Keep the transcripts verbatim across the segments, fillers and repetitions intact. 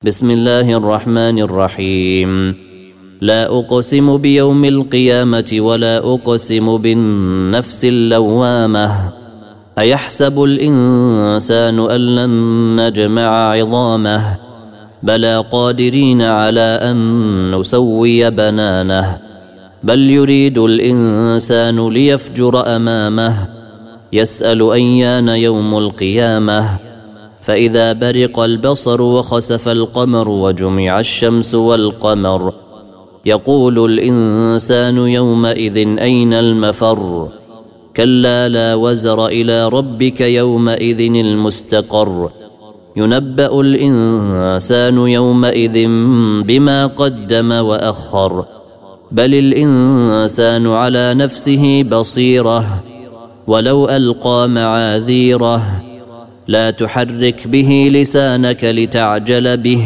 بسم الله الرحمن الرحيم. لا أقسم بيوم القيامة ولا أقسم بالنفس اللوامة. أيحسب الإنسان أن لن نجمع عظامه بلى قادرين على أن نسوي بنانه بل يريد الإنسان ليفجر أمامه يسأل أيان يوم القيامة فإذا برق البصر وخسف القمر وجمع الشمس والقمر يقول الإنسان يومئذ أين المفر كلا لا وزر إلى ربك يومئذ المستقر ينبأ الإنسان يومئذ بما قدم وأخر بل الإنسان على نفسه بصيرة ولو ألقى معاذيره لا تحرك به لسانك لتعجل به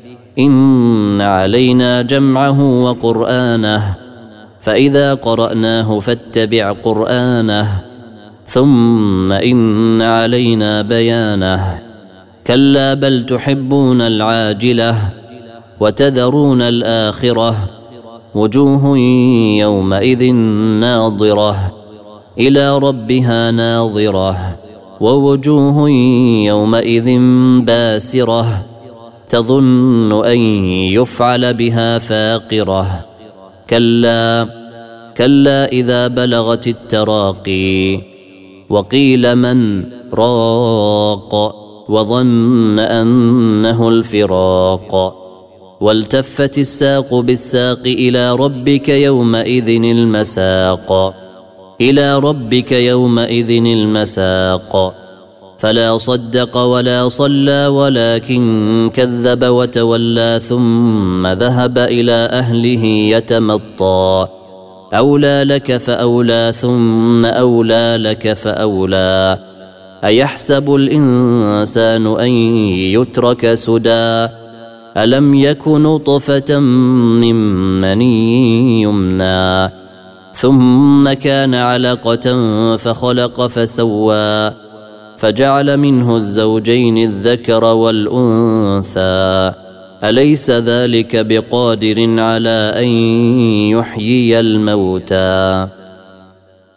إن علينا جمعه وقرآنه فإذا قرأناه فاتبع قرآنه ثم إن علينا بيانه كلا بل تحبون العاجلة وتذرون الآخرة وجوه يومئذ ناظرة إلى ربها ناظرة ووجوه يومئذ باسرة تظن أن يفعل بها فاقرة كلا كلا إذا بلغت التراقي وقيل من راق وظن أنه الفراق والتفت الساق بالساق إلى ربك يومئذ المساق إلى ربك يومئذ المساق فلا صدق ولا صلى ولكن كذب وتولى ثم ذهب إلى أهله يتمطى أولى لك فأولى ثم أولى لك فأولى أيحسب الإنسان أن يترك سدى ألم يك نطفة من مني يمنى ثم كان علقة فخلق فسوى فجعل منه الزوجين الذكر والأنثى أليس ذلك بقادر على أن يحيي الموتى